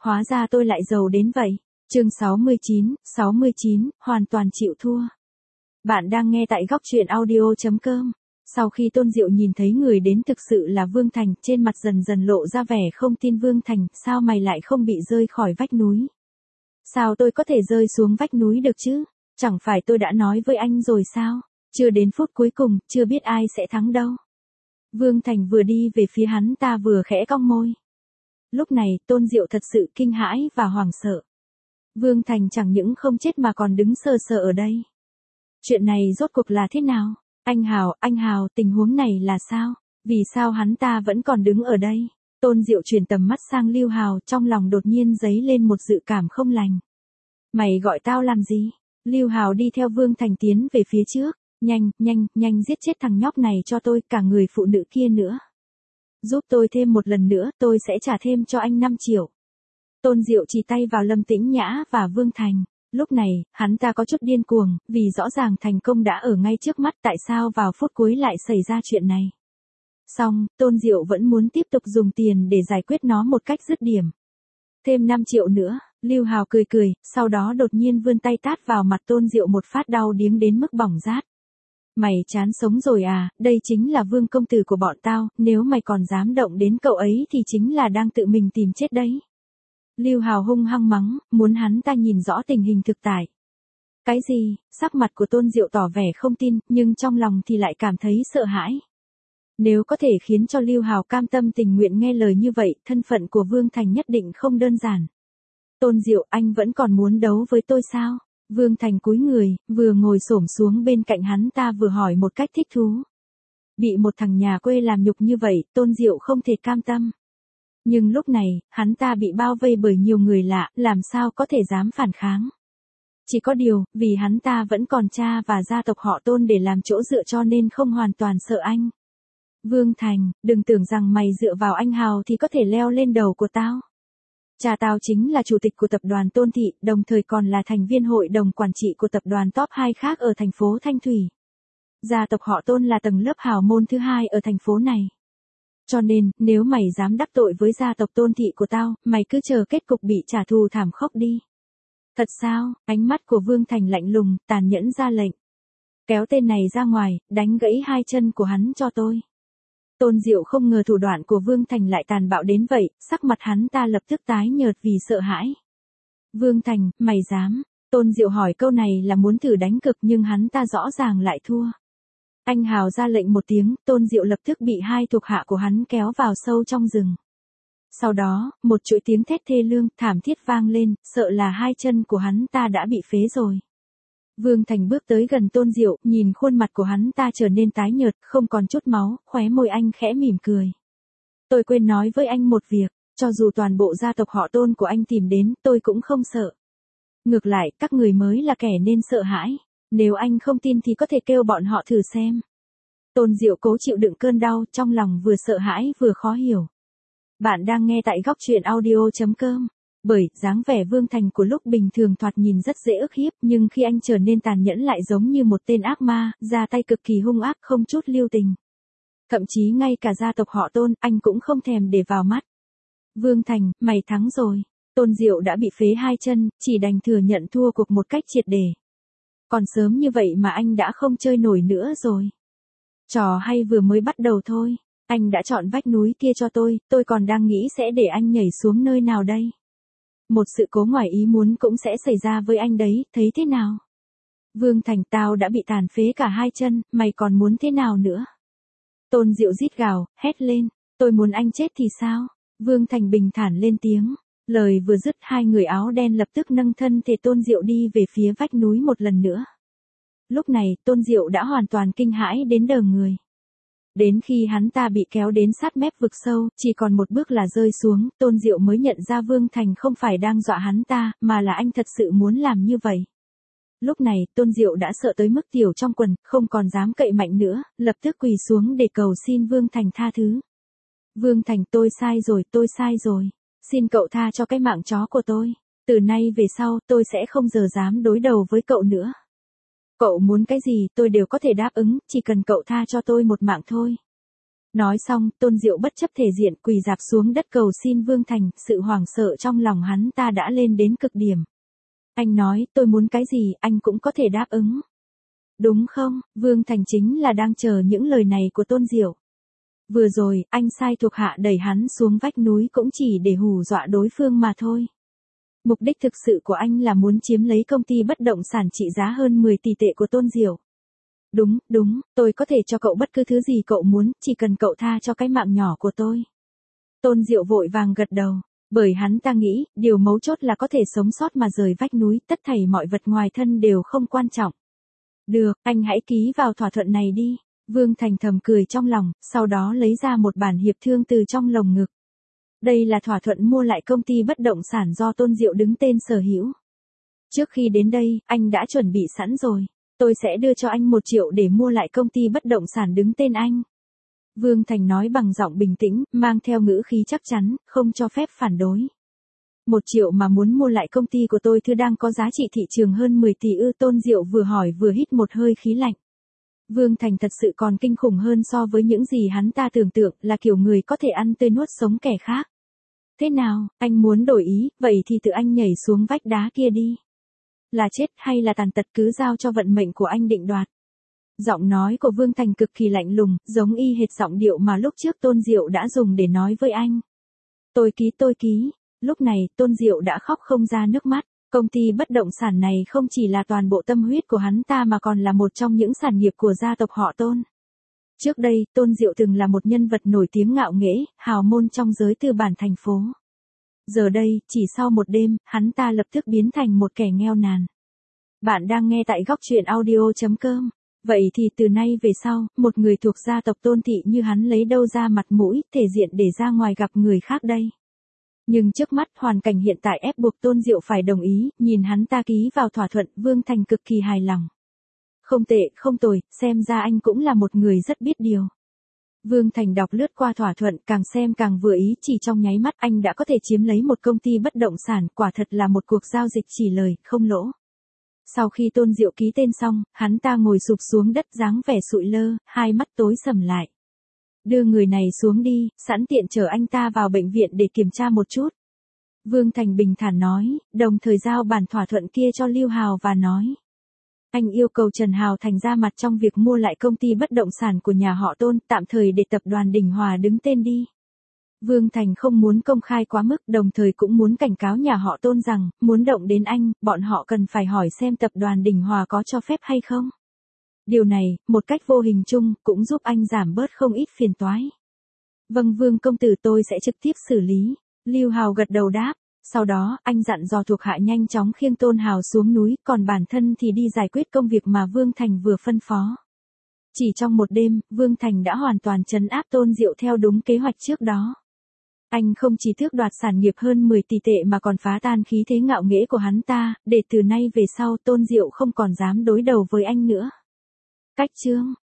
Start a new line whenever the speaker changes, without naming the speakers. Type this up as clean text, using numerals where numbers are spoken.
hóa ra tôi lại giàu đến vậy. Chương 69, hoàn toàn chịu thua. Bạn đang nghe tại góc truyện audio.com. Sau khi Tôn Diệu nhìn thấy người đến thực sự là Vương Thành, trên mặt dần dần lộ ra vẻ không tin. Vương Thành, sao mày lại không bị rơi khỏi vách núi? Sao tôi có thể rơi xuống vách núi được chứ? Chẳng phải tôi đã nói với anh rồi sao? Chưa đến phút cuối cùng, chưa biết ai sẽ thắng đâu. Vương Thành vừa đi về phía hắn ta vừa khẽ cong môi. Lúc này, Tôn Diệu thật sự kinh hãi và hoảng sợ. Vương Thành chẳng những không chết mà còn đứng sờ sờ ở đây. Chuyện này rốt cuộc là thế nào? Anh Hào, tình huống này là sao? Vì sao hắn ta vẫn còn đứng ở đây? Tôn Diệu chuyển tầm mắt sang Lưu Hào, trong lòng đột nhiên dấy lên một dự cảm không lành. Mày gọi tao làm gì? Lưu Hào đi theo Vương Thành tiến về phía trước. Nhanh giết chết thằng nhóc này cho tôi, cả người phụ nữ kia nữa. Giúp tôi thêm một lần nữa, tôi sẽ trả thêm cho anh 5 triệu. Tôn Diệu chỉ tay vào Lâm Tĩnh Nhã và Vương Thành. Lúc này, hắn ta có chút điên cuồng, vì rõ ràng thành công đã ở ngay trước mắt, tại sao vào phút cuối lại xảy ra chuyện này. Xong, Tôn Diệu vẫn muốn tiếp tục dùng tiền để giải quyết nó một cách dứt điểm. Thêm 5 triệu nữa, Lưu Hào cười, sau đó đột nhiên vươn tay tát vào mặt Tôn Diệu một phát đau điếng đến mức bỏng rát. Mày chán sống rồi à, đây chính là Vương công tử của bọn tao, nếu mày còn dám động đến cậu ấy thì chính là đang tự mình tìm chết đấy. Lưu Hào hung hăng mắng, muốn hắn ta nhìn rõ tình hình thực tại. Cái gì? Sắc mặt của Tôn Diệu tỏ vẻ không tin, nhưng trong lòng thì lại cảm thấy sợ hãi. Nếu có thể khiến cho Lưu Hào cam tâm tình nguyện nghe lời như vậy, thân phận của Vương Thành nhất định không đơn giản. Tôn Diệu, anh vẫn còn muốn đấu với tôi sao? Vương Thành cúi người, vừa ngồi xổm xuống bên cạnh hắn ta vừa hỏi một cách thích thú. Bị một thằng nhà quê làm nhục như vậy, Tôn Diệu không thể cam tâm. Nhưng lúc này, hắn ta bị bao vây bởi nhiều người lạ, làm sao có thể dám phản kháng. Chỉ có điều, vì hắn ta vẫn còn cha và gia tộc họ Tôn để làm chỗ dựa cho nên không hoàn toàn sợ anh. Vương Thành, đừng tưởng rằng mày dựa vào anh Hào thì có thể leo lên đầu của tao. Cha tao chính là chủ tịch của tập đoàn Tôn Thị, đồng thời còn là thành viên hội đồng quản trị của tập đoàn top 2 khác ở thành phố Thanh Thủy. Gia tộc họ Tôn là tầng lớp hào môn thứ 2 ở thành phố này. Cho nên, nếu mày dám đắc tội với gia tộc Tôn Thị của tao, mày cứ chờ kết cục bị trả thù thảm khốc đi. Thật sao? Ánh mắt của Vương Thành lạnh lùng, tàn nhẫn ra lệnh. Kéo tên này ra ngoài, đánh gãy 2 chân của hắn cho tôi. Tôn Diệu không ngờ thủ đoạn của Vương Thành lại tàn bạo đến vậy, sắc mặt hắn ta lập tức tái nhợt vì sợ hãi. Vương Thành, mày dám? Tôn Diệu hỏi câu này là muốn thử đánh cực nhưng hắn ta rõ ràng lại thua. Anh Hào ra lệnh một tiếng, Tôn Diệu lập tức bị 2 thuộc hạ của hắn kéo vào sâu trong rừng. Sau đó, một chuỗi tiếng thét thê lương, thảm thiết vang lên, sợ là 2 chân của hắn ta đã bị phế rồi. Vương Thành bước tới gần Tôn Diệu, nhìn khuôn mặt của hắn ta trở nên tái nhợt, không còn chút máu, khóe môi anh khẽ mỉm cười. Tôi quên nói với anh một việc, cho dù toàn bộ gia tộc họ Tôn của anh tìm đến, tôi cũng không sợ. Ngược lại, các người mới là kẻ nên sợ hãi. Nếu anh không tin thì có thể kêu bọn họ thử xem. Tôn Diệu cố chịu đựng cơn đau, trong lòng vừa sợ hãi vừa khó hiểu. Bạn đang nghe tại góc truyện audio.com. Bởi, dáng vẻ Vương Thành của lúc bình thường thoạt nhìn rất dễ ức hiếp, nhưng khi anh trở nên tàn nhẫn lại giống như một tên ác ma, ra tay cực kỳ hung ác, không chút lưu tình. Thậm chí ngay cả gia tộc họ Tôn, anh cũng không thèm để vào mắt. Vương Thành, mày thắng rồi. Tôn Diệu đã bị phế 2 chân, chỉ đành thừa nhận thua cuộc một cách triệt để. Còn sớm như vậy mà anh đã không chơi nổi nữa rồi. Trò hay vừa mới bắt đầu thôi. Anh đã chọn vách núi kia cho tôi còn đang nghĩ sẽ để anh nhảy xuống nơi nào đây. Một sự cố ngoài ý muốn cũng sẽ xảy ra với anh đấy, thấy thế nào? Vương Thành, tao đã bị tàn phế cả 2 chân, mày còn muốn thế nào nữa? Tôn Diệu rít gào, hét lên, tôi muốn anh chết thì sao? Vương Thành bình thản lên tiếng. Lời vừa dứt, 2 người áo đen lập tức nâng thân thể Tôn Diệu đi về phía vách núi một lần nữa. Lúc này, Tôn Diệu đã hoàn toàn kinh hãi đến đờ người. Đến khi hắn ta bị kéo đến sát mép vực sâu, chỉ còn một bước là rơi xuống, Tôn Diệu mới nhận ra Vương Thành không phải đang dọa hắn ta, mà là anh thật sự muốn làm như vậy. Lúc này, Tôn Diệu đã sợ tới mức tiểu trong quần, không còn dám cậy mạnh nữa, lập tức quỳ xuống để cầu xin Vương Thành tha thứ. Vương Thành, tôi sai rồi. Xin cậu tha cho cái mạng chó của tôi. Từ nay về sau, tôi sẽ không giờ dám đối đầu với cậu nữa. Cậu muốn cái gì tôi đều có thể đáp ứng, chỉ cần cậu tha cho tôi một mạng thôi. Nói xong, Tôn Diệu bất chấp thể diện quỳ rạp xuống đất cầu xin Vương Thành, sự hoảng sợ trong lòng hắn ta đã lên đến cực điểm. Anh nói, tôi muốn cái gì, anh cũng có thể đáp ứng. Đúng không, Vương Thành chính là đang chờ những lời này của Tôn Diệu. Vừa rồi, anh sai thuộc hạ đẩy hắn xuống vách núi cũng chỉ để hù dọa đối phương mà thôi. Mục đích thực sự của anh là muốn chiếm lấy công ty bất động sản trị giá hơn 10 tỷ tệ của Tôn Diệu. Đúng, tôi có thể cho cậu bất cứ thứ gì cậu muốn, chỉ cần cậu tha cho cái mạng nhỏ của tôi. Tôn Diệu vội vàng gật đầu, bởi hắn ta nghĩ, điều mấu chốt là có thể sống sót mà rời vách núi, tất thảy mọi vật ngoài thân đều không quan trọng. Được, anh hãy ký vào thỏa thuận này đi. Vương Thành thầm cười trong lòng, sau đó lấy ra một bản hiệp thương từ trong lồng ngực. Đây là thỏa thuận mua lại công ty bất động sản do Tôn Diệu đứng tên sở hữu. Trước khi đến đây, anh đã chuẩn bị sẵn rồi. Tôi sẽ đưa cho anh 1 triệu để mua lại công ty bất động sản đứng tên anh. Vương Thành nói bằng giọng bình tĩnh, mang theo ngữ khí chắc chắn, không cho phép phản đối. 1 triệu mà muốn mua lại công ty của tôi thứ đang có giá trị thị trường hơn 10 tỷ ư? Tôn Diệu vừa hỏi vừa hít một hơi khí lạnh. Vương Thành thật sự còn kinh khủng hơn so với những gì hắn ta tưởng tượng, là kiểu người có thể ăn tươi nuốt sống kẻ khác. Thế nào, anh muốn đổi ý, vậy thì tự anh nhảy xuống vách đá kia đi. Là chết hay là tàn tật cứ giao cho vận mệnh của anh định đoạt. Giọng nói của Vương Thành cực kỳ lạnh lùng, giống y hệt giọng điệu mà lúc trước Tôn Diệu đã dùng để nói với anh. Tôi ký. Lúc này, Tôn Diệu đã khóc không ra nước mắt. Công ty bất động sản này không chỉ là toàn bộ tâm huyết của hắn ta mà còn là một trong những sản nghiệp của gia tộc họ Tôn. Trước đây, Tôn Diệu từng là một nhân vật nổi tiếng ngạo nghễ, hào môn trong giới tư bản thành phố. Giờ đây, chỉ sau một đêm, hắn ta lập tức biến thành một kẻ nghèo nàn. Bạn đang nghe tại góc truyện audio.com. Vậy thì từ nay về sau, một người thuộc gia tộc Tôn thị như hắn lấy đâu ra mặt mũi, thể diện để ra ngoài gặp người khác đây. Nhưng trước mắt hoàn cảnh hiện tại ép buộc Tôn Diệu phải đồng ý, nhìn hắn ta ký vào thỏa thuận, Vương Thành cực kỳ hài lòng. Không tệ, không tồi, xem ra anh cũng là một người rất biết điều. Vương Thành đọc lướt qua thỏa thuận, càng xem càng vừa ý, chỉ trong nháy mắt anh đã có thể chiếm lấy một công ty bất động sản, quả thật là một cuộc giao dịch chỉ lời, không lỗ. Sau khi Tôn Diệu ký tên xong, hắn ta ngồi sụp xuống đất dáng vẻ sụi lơ, hai mắt tối sầm lại. Đưa người này xuống đi, sẵn tiện chở anh ta vào bệnh viện để kiểm tra một chút. Vương Thành bình thản nói, đồng thời giao bản thỏa thuận kia cho Lưu Hào và nói. Anh yêu cầu Trần Hào Thành ra mặt trong việc mua lại công ty bất động sản của nhà họ Tôn, tạm thời để tập đoàn Đình Hòa đứng tên đi. Vương Thành không muốn công khai quá mức, đồng thời cũng muốn cảnh cáo nhà họ Tôn rằng, muốn động đến anh, bọn họ cần phải hỏi xem tập đoàn Đình Hòa có cho phép hay không. Điều này, một cách vô hình chung, cũng giúp anh giảm bớt không ít phiền toái. Vâng Vương công tử, tôi sẽ trực tiếp xử lý. Lưu Hào gật đầu đáp. Sau đó, anh dặn dò thuộc hạ nhanh chóng khiêng Tôn Hào xuống núi, còn bản thân thì đi giải quyết công việc mà Vương Thành vừa phân phó. Chỉ trong một đêm, Vương Thành đã hoàn toàn trấn áp Tôn Diệu theo đúng kế hoạch trước đó. Anh không chỉ tước đoạt sản nghiệp hơn 10 tỷ tệ mà còn phá tan khí thế ngạo nghễ của hắn ta, để từ nay về sau Tôn Diệu không còn dám đối đầu với anh nữa. Cách chương